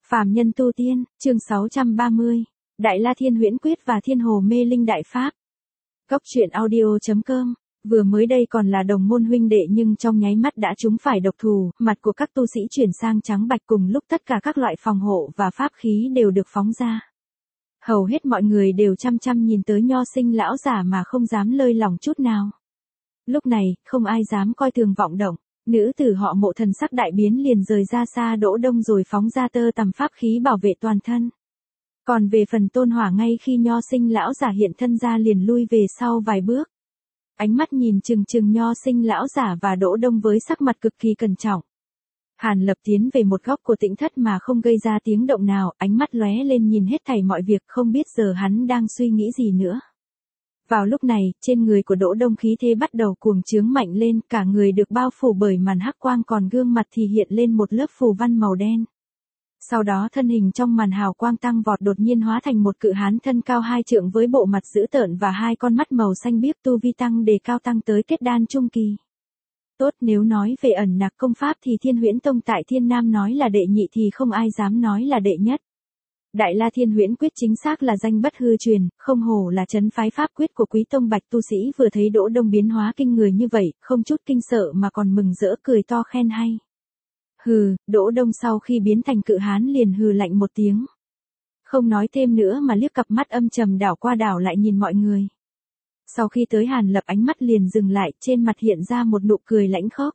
Phàm nhân tu tiên, chương 630. Đại La Thiên Huyễn Quyết và Thiên Hồ Mê Linh Đại Pháp. Góc truyện audio.com. Vừa mới đây còn là đồng môn huynh đệ nhưng trong nháy mắt đã trúng phải độc thủ, mặt của các tu sĩ chuyển sang trắng bạch cùng lúc tất cả các loại phòng hộ và pháp khí đều được phóng ra. Hầu hết mọi người đều chăm chăm nhìn tới Nho Sinh lão giả mà không dám lơi lỏng chút nào. Lúc này, không ai dám coi thường vọng động. Nữ tử họ Mộ thần sắc đại biến liền rời ra xa Đỗ Đông rồi phóng ra tơ tằm pháp khí bảo vệ toàn thân. Còn về phần Tôn Hỏa ngay khi Nho Sinh lão giả hiện thân ra liền lui về sau vài bước. Ánh mắt nhìn chừng chừng Nho Sinh lão giả và Đỗ Đông với sắc mặt cực kỳ cẩn trọng. Hàn Lập tiến về một góc của tĩnh thất mà không gây ra tiếng động nào, ánh mắt lóe lên nhìn hết thảy mọi việc không biết giờ hắn đang suy nghĩ gì nữa. Vào lúc này, trên người của Đỗ Đông khí thế bắt đầu cuồng trướng mạnh lên, cả người được bao phủ bởi màn hắc quang còn gương mặt thì hiện lên một lớp phù văn màu đen. Sau đó thân hình trong màn hào quang tăng vọt đột nhiên hóa thành một cự hán thân cao 2 trượng với bộ mặt dữ tợn và hai con mắt màu xanh biếc, tu vi tăng đề cao tăng tới kết đan trung kỳ. Tốt, nếu nói về ẩn nặc công pháp thì Thiên Huyễn Tông tại Thiên Nam nói là đệ nhị thì không ai dám nói là đệ nhất. Đại La Thiên Huyễn Quyết chính xác là danh bất hư truyền, không hổ là trấn phái pháp quyết của Quý Tông Bạch tu sĩ vừa thấy Đỗ Đông biến hóa kinh người như vậy, không chút kinh sợ mà còn mừng rỡ cười to khen hay. Hừ, Đỗ Đông sau khi biến thành cự hán liền hừ lạnh một tiếng. Không nói thêm nữa mà liếc cặp mắt âm trầm đảo qua đảo lại nhìn mọi người. Sau khi tới Hàn Lập ánh mắt liền dừng lại, trên mặt hiện ra một nụ cười lãnh khốc.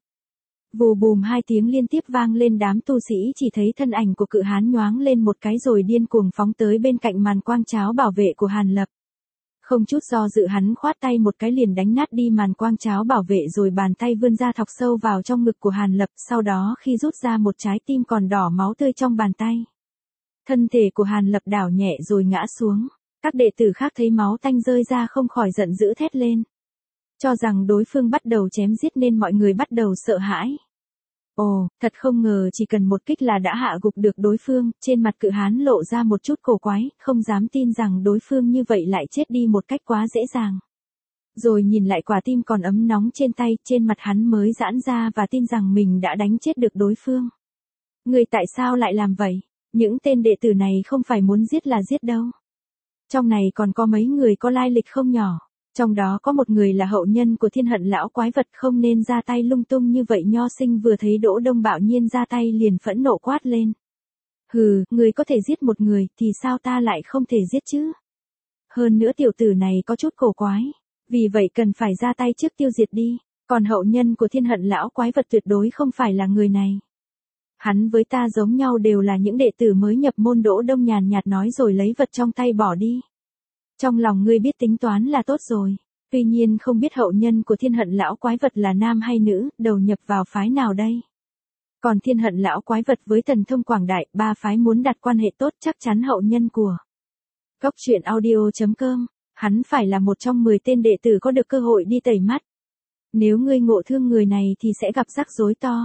Vù bùm hai tiếng liên tiếp vang lên, đám tu sĩ chỉ thấy thân ảnh của cự hán nhoáng lên một cái rồi điên cuồng phóng tới bên cạnh màn quang cháo bảo vệ của Hàn Lập. Không chút do dự hắn khoát tay một cái liền đánh nát đi màn quang cháo bảo vệ rồi bàn tay vươn ra thọc sâu vào trong ngực của Hàn Lập, sau đó khi rút ra một trái tim còn đỏ máu tươi trong bàn tay. Thân thể của Hàn Lập đảo nhẹ rồi ngã xuống. Các đệ tử khác thấy máu tanh rơi ra không khỏi giận dữ thét lên. Cho rằng đối phương bắt đầu chém giết nên mọi người bắt đầu sợ hãi. Ồ, thật không ngờ chỉ cần một kích là đã hạ gục được đối phương, trên mặt cự hán lộ ra một chút cổ quái, không dám tin rằng đối phương như vậy lại chết đi một cách quá dễ dàng. Rồi nhìn lại quả tim còn ấm nóng trên tay, trên mặt hắn mới giãn ra và tin rằng mình đã đánh chết được đối phương. Người tại sao lại làm vậy? Những tên đệ tử này không phải muốn giết là giết đâu. Trong này còn có mấy người có lai lịch không nhỏ. Trong đó có một người là hậu nhân của Thiên Hận lão quái vật, không nên ra tay lung tung như vậy. Nho Sinh vừa thấy Đỗ Đông bạo nhiên ra tay liền phẫn nộ quát lên. Hừ, người có thể giết một người thì sao ta lại không thể giết chứ? Hơn nữa tiểu tử này có chút cổ quái, vì vậy cần phải ra tay trước tiêu diệt đi, còn hậu nhân của Thiên Hận lão quái vật tuyệt đối không phải là người này. Hắn với ta giống nhau đều là những đệ tử mới nhập môn. Đỗ Đông nhàn nhạt nói rồi lấy vật trong tay bỏ đi. Trong lòng ngươi biết tính toán là tốt rồi, tuy nhiên không biết hậu nhân của Thiên Hận lão quái vật là nam hay nữ, đầu nhập vào phái nào đây? Còn Thiên Hận lão quái vật với thần thông quảng đại, ba phái muốn đặt quan hệ tốt chắc chắn hậu nhân của Góc truyện audio.com, hắn phải là một trong 10 tên đệ tử có được cơ hội đi tẩy mắt. Nếu ngươi ngộ thương người này thì sẽ gặp rắc rối to.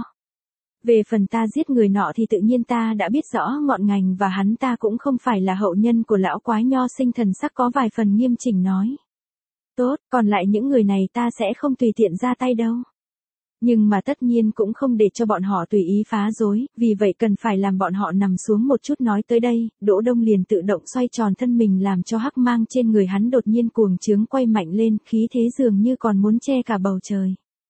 Về phần ta giết người nọ thì tự nhiên ta đã biết rõ ngọn ngành và hắn ta cũng không phải là hậu nhân của lão quái. Nho Sinh thần sắc có vài phần nghiêm chỉnh nói. Tốt, còn lại những người này ta sẽ không tùy tiện ra tay đâu. Nhưng mà tất nhiên cũng không để cho bọn họ tùy ý phá rối, vì vậy cần phải làm bọn họ nằm xuống một chút. Nói tới đây, Đỗ Đông liền tự động xoay tròn thân mình làm cho hắc mang trên người hắn đột nhiên cuồng trướng quay mạnh lên, khí thế dường như còn muốn che cả bầu trời.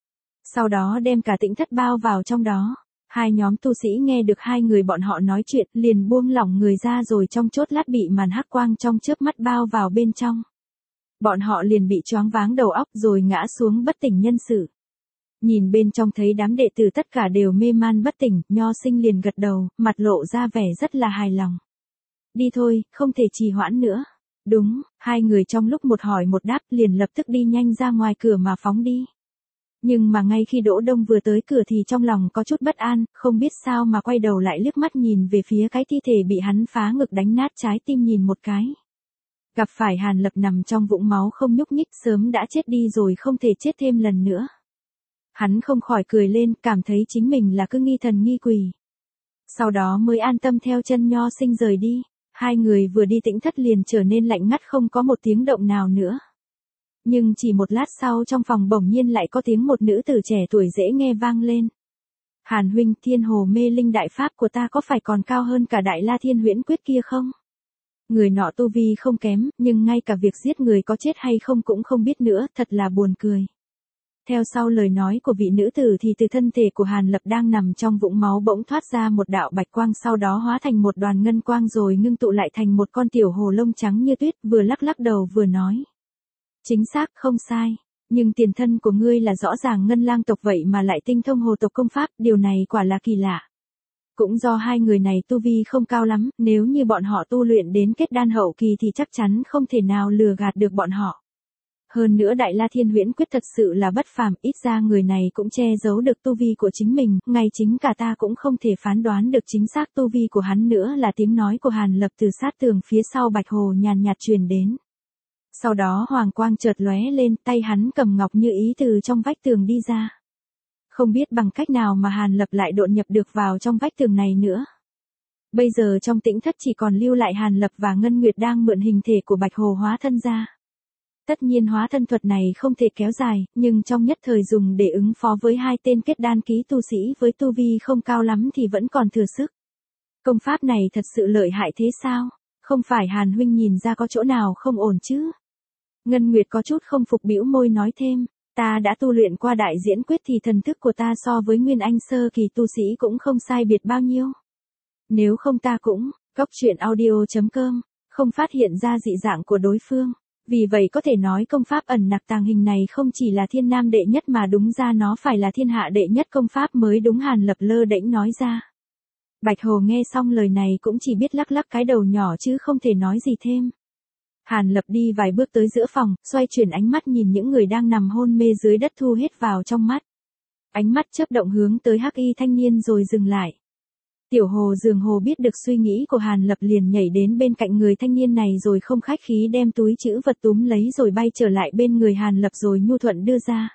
Sau đó đem cả tĩnh thất bao vào trong đó. Hai nhóm tu sĩ nghe được hai người bọn họ nói chuyện liền buông lỏng người ra rồi trong chốt lát bị màn hắc quang trong chớp mắt bao vào bên trong. Bọn họ liền bị choáng váng đầu óc rồi ngã xuống bất tỉnh nhân sự. Nhìn bên trong thấy đám đệ tử tất cả đều mê man bất tỉnh, Nho Sinh liền gật đầu, mặt lộ ra vẻ rất là hài lòng. Đi thôi, không thể trì hoãn nữa. Đúng, hai người trong lúc một hỏi một đáp liền lập tức đi nhanh ra ngoài cửa mà phóng đi. Nhưng mà ngay khi Đỗ Đông vừa tới cửa thì trong lòng có chút bất an, không biết sao mà quay đầu lại liếc mắt nhìn về phía cái thi thể bị hắn phá ngực đánh nát trái tim nhìn một cái. Gặp phải Hàn Lập nằm trong vũng máu không nhúc nhích, sớm đã chết đi rồi không thể chết thêm lần nữa. Hắn không khỏi cười lên, cảm thấy chính mình là cứ nghi thần nghi quỷ. Sau đó mới an tâm theo chân Nho Sinh rời đi. Hai người vừa đi tĩnh thất liền trở nên lạnh ngắt không có một tiếng động nào nữa. Nhưng chỉ một lát sau trong phòng bỗng nhiên lại có tiếng một nữ tử trẻ tuổi dễ nghe vang lên. Hàn huynh, Thiên Hồ Mê Linh đại pháp của ta có phải còn cao hơn cả Đại La Thiên Huyễn Quyết kia không? Người nọ tu vi không kém, nhưng ngay cả việc giết người có chết hay không cũng không biết nữa, thật là buồn cười. Theo sau lời nói của vị nữ tử thì từ thân thể của Hàn Lập đang nằm trong vũng máu bỗng thoát ra một đạo bạch quang, sau đó hóa thành một đoàn ngân quang rồi ngưng tụ lại thành một con tiểu hồ lông trắng như tuyết, vừa lắc lắc đầu vừa nói. Chính xác, không sai. Nhưng tiền thân của ngươi là rõ ràng ngân lang tộc vậy mà lại tinh thông hồ tộc công pháp, điều này quả là kỳ lạ. Cũng do hai người này tu vi không cao lắm, nếu như bọn họ tu luyện đến kết đan hậu kỳ thì chắc chắn không thể nào lừa gạt được bọn họ. Hơn nữa Đại La Thiên Huyễn Quyết thật sự là bất phàm, ít ra người này cũng che giấu được tu vi của chính mình, ngay chính cả ta cũng không thể phán đoán được chính xác tu vi của hắn nữa. Là tiếng nói của Hàn Lập từ sát tường phía sau Bạch Hồ nhàn nhạt truyền đến. Sau đó hoàng quang chợt lóe lên, tay hắn cầm ngọc như ý từ trong vách tường đi ra. Không biết bằng cách nào mà Hàn Lập lại đột nhập được vào trong vách tường này nữa. Bây giờ trong tĩnh thất chỉ còn lưu lại Hàn Lập và Ngân Nguyệt đang mượn hình thể của Bạch Hồ hóa thân ra. Tất nhiên hóa thân thuật này không thể kéo dài, nhưng trong nhất thời dùng để ứng phó với hai tên kết đan ký tu sĩ với tu vi không cao lắm thì vẫn còn thừa sức. Công pháp này thật sự lợi hại thế sao? Không phải Hàn huynh nhìn ra có chỗ nào không ổn chứ? Ngân Nguyệt có chút không phục bĩu môi nói thêm, ta đã tu luyện qua đại diễn quyết thì thần thức của ta so với Nguyên Anh sơ kỳ tu sĩ cũng không sai biệt bao nhiêu. Nếu không ta cũng, goctruyện.audio.com, không phát hiện ra dị dạng của đối phương. Vì vậy có thể nói công pháp ẩn nặc tàng hình này không chỉ là thiên nam đệ nhất mà đúng ra nó phải là thiên hạ đệ nhất công pháp mới đúng. Hàn Lập lơ đễnh nói ra. Bạch Hồ nghe xong lời này cũng chỉ biết lắc lắc cái đầu nhỏ chứ không thể nói gì thêm. Hàn Lập đi vài bước tới giữa phòng, xoay chuyển ánh mắt nhìn những người đang nằm hôn mê dưới đất thu hết vào trong mắt. Ánh mắt chớp động hướng tới hắc y thanh niên rồi dừng lại. Tiểu Hồ dường hồ biết được suy nghĩ của Hàn Lập liền nhảy đến bên cạnh người thanh niên này rồi không khách khí đem túi trữ vật túm lấy rồi bay trở lại bên người Hàn Lập rồi nhu thuận đưa ra.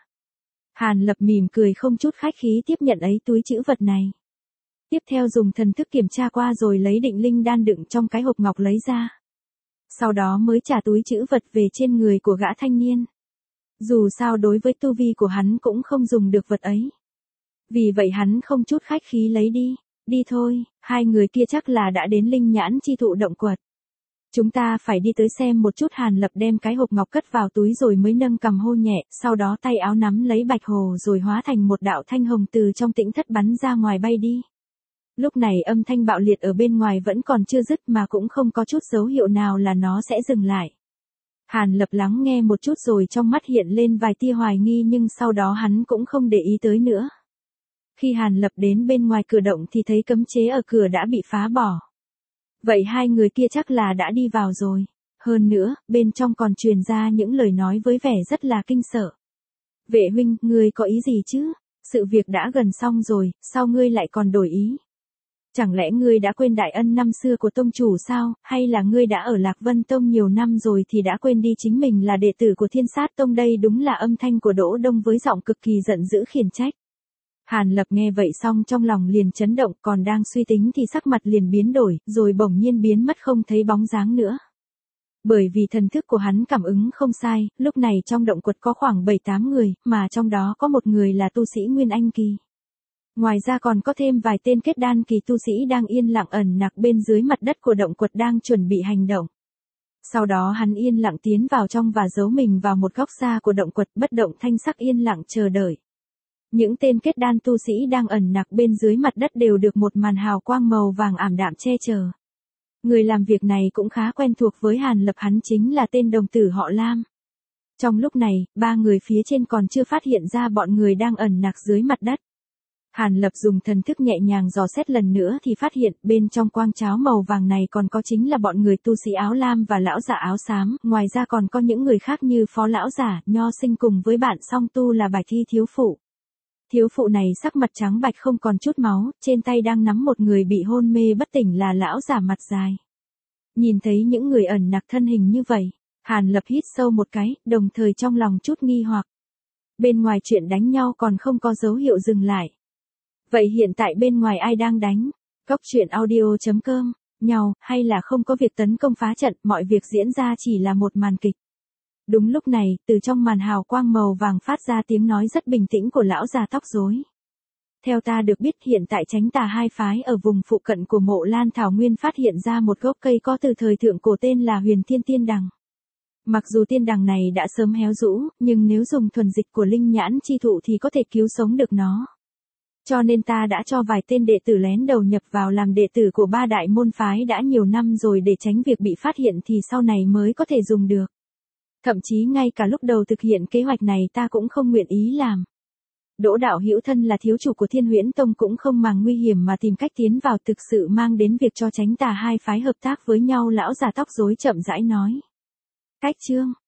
Hàn Lập mỉm cười không chút khách khí tiếp nhận ấy túi trữ vật này. Tiếp theo dùng thần thức kiểm tra qua rồi lấy định linh đan đựng trong cái hộp ngọc lấy ra. Sau đó mới trả túi trữ vật về trên người của gã thanh niên. Dù sao đối với tu vi của hắn cũng không dùng được vật ấy. Vì vậy hắn không chút khách khí lấy đi. Đi thôi, hai người kia chắc là đã đến linh nhãn chi thụ động quật. Chúng ta phải đi tới xem một chút. Hàn Lập đem cái hộp ngọc cất vào túi rồi mới nâng cằm hô nhẹ, sau đó tay áo nắm lấy Bạch Hồ rồi hóa thành một đạo thanh hồng từ trong tĩnh thất bắn ra ngoài bay đi. Lúc này âm thanh bạo liệt ở bên ngoài vẫn còn chưa dứt mà cũng không có chút dấu hiệu nào là nó sẽ dừng lại. Hàn Lập lắng nghe một chút rồi trong mắt hiện lên vài tia hoài nghi nhưng sau đó hắn cũng không để ý tới nữa. Khi Hàn Lập đến bên ngoài cửa động thì thấy cấm chế ở cửa đã bị phá bỏ. Vậy hai người kia chắc là đã đi vào rồi. Hơn nữa, bên trong còn truyền ra những lời nói với vẻ rất là kinh sợ. Vệ huynh, ngươi có ý gì chứ? Sự việc đã gần xong rồi, sao ngươi lại còn đổi ý? Chẳng lẽ ngươi đã quên đại ân năm xưa của tông chủ sao, hay là ngươi đã ở Lạc Vân Tông nhiều năm rồi thì đã quên đi chính mình là đệ tử của Thiên Sát Tông? Đây đúng là âm thanh của Đỗ Đông với giọng cực kỳ giận dữ khiển trách. Hàn Lập nghe vậy xong trong lòng liền chấn động, còn đang suy tính thì sắc mặt liền biến đổi, rồi bỗng nhiên biến mất không thấy bóng dáng nữa. Bởi vì thần thức của hắn cảm ứng không sai, lúc này trong động quật có khoảng 7-8 người, mà trong đó có một người là tu sĩ Nguyên Anh kỳ. Ngoài ra còn có thêm vài tên kết đan kỳ tu sĩ đang yên lặng ẩn nặc bên dưới mặt đất của động quật đang chuẩn bị hành động. Sau đó hắn yên lặng tiến vào trong và giấu mình vào một góc xa của động quật, bất động thanh sắc yên lặng chờ đợi. Những tên kết đan tu sĩ đang ẩn nặc bên dưới mặt đất đều được một màn hào quang màu vàng ảm đạm che chở. Người làm việc này cũng khá quen thuộc với Hàn Lập, hắn chính là tên đồng tử họ Lam. Trong lúc này, ba người phía trên còn chưa phát hiện ra bọn người đang ẩn nặc dưới mặt đất. Hàn Lập dùng thần thức nhẹ nhàng dò xét lần nữa thì phát hiện bên trong quang cháo màu vàng này còn có chính là bọn người tu sĩ áo lam và lão giả áo xám, ngoài ra còn có những người khác như phó lão giả, nho sinh cùng với bạn song tu là Bạch Thi thiếu phụ. Thiếu phụ này sắc mặt trắng bạch không còn chút máu, trên tay đang nắm một người bị hôn mê bất tỉnh là lão giả mặt dài. Nhìn thấy những người ẩn nặc thân hình như vậy, Hàn Lập hít sâu một cái, đồng thời trong lòng chút nghi hoặc. Bên ngoài chuyện đánh nhau còn không có dấu hiệu dừng lại. Vậy hiện tại bên ngoài ai đang đánh? Goctruyện.audio.com, nhau, hay là không có việc tấn công phá trận, mọi việc diễn ra chỉ là một màn kịch. Đúng lúc này, từ trong màn hào quang màu vàng phát ra tiếng nói rất bình tĩnh của lão già tóc rối. Theo ta được biết hiện tại Chánh Tà hai phái ở vùng phụ cận của mộ Lan Thảo Nguyên phát hiện ra một gốc cây có từ thời thượng cổ tên là Huyền Thiên Tiên Đằng. Mặc dù tiên đằng này đã sớm héo rũ, nhưng nếu dùng thuần dịch của linh nhãn chi thụ thì có thể cứu sống được nó. Cho nên ta đã cho vài tên đệ tử lén đầu nhập vào làm đệ tử của ba đại môn phái đã nhiều năm rồi để tránh việc bị phát hiện thì sau này mới có thể dùng được. Thậm chí ngay cả lúc đầu thực hiện kế hoạch này ta cũng không nguyện ý làm. Đỗ Đạo Hữu thân là thiếu chủ của Thiên Huyễn Tông cũng không màng nguy hiểm mà tìm cách tiến vào, thực sự mang đến việc cho Chánh Tà hai phái hợp tác với nhau. Lão già tóc rối chậm rãi nói. Cách chương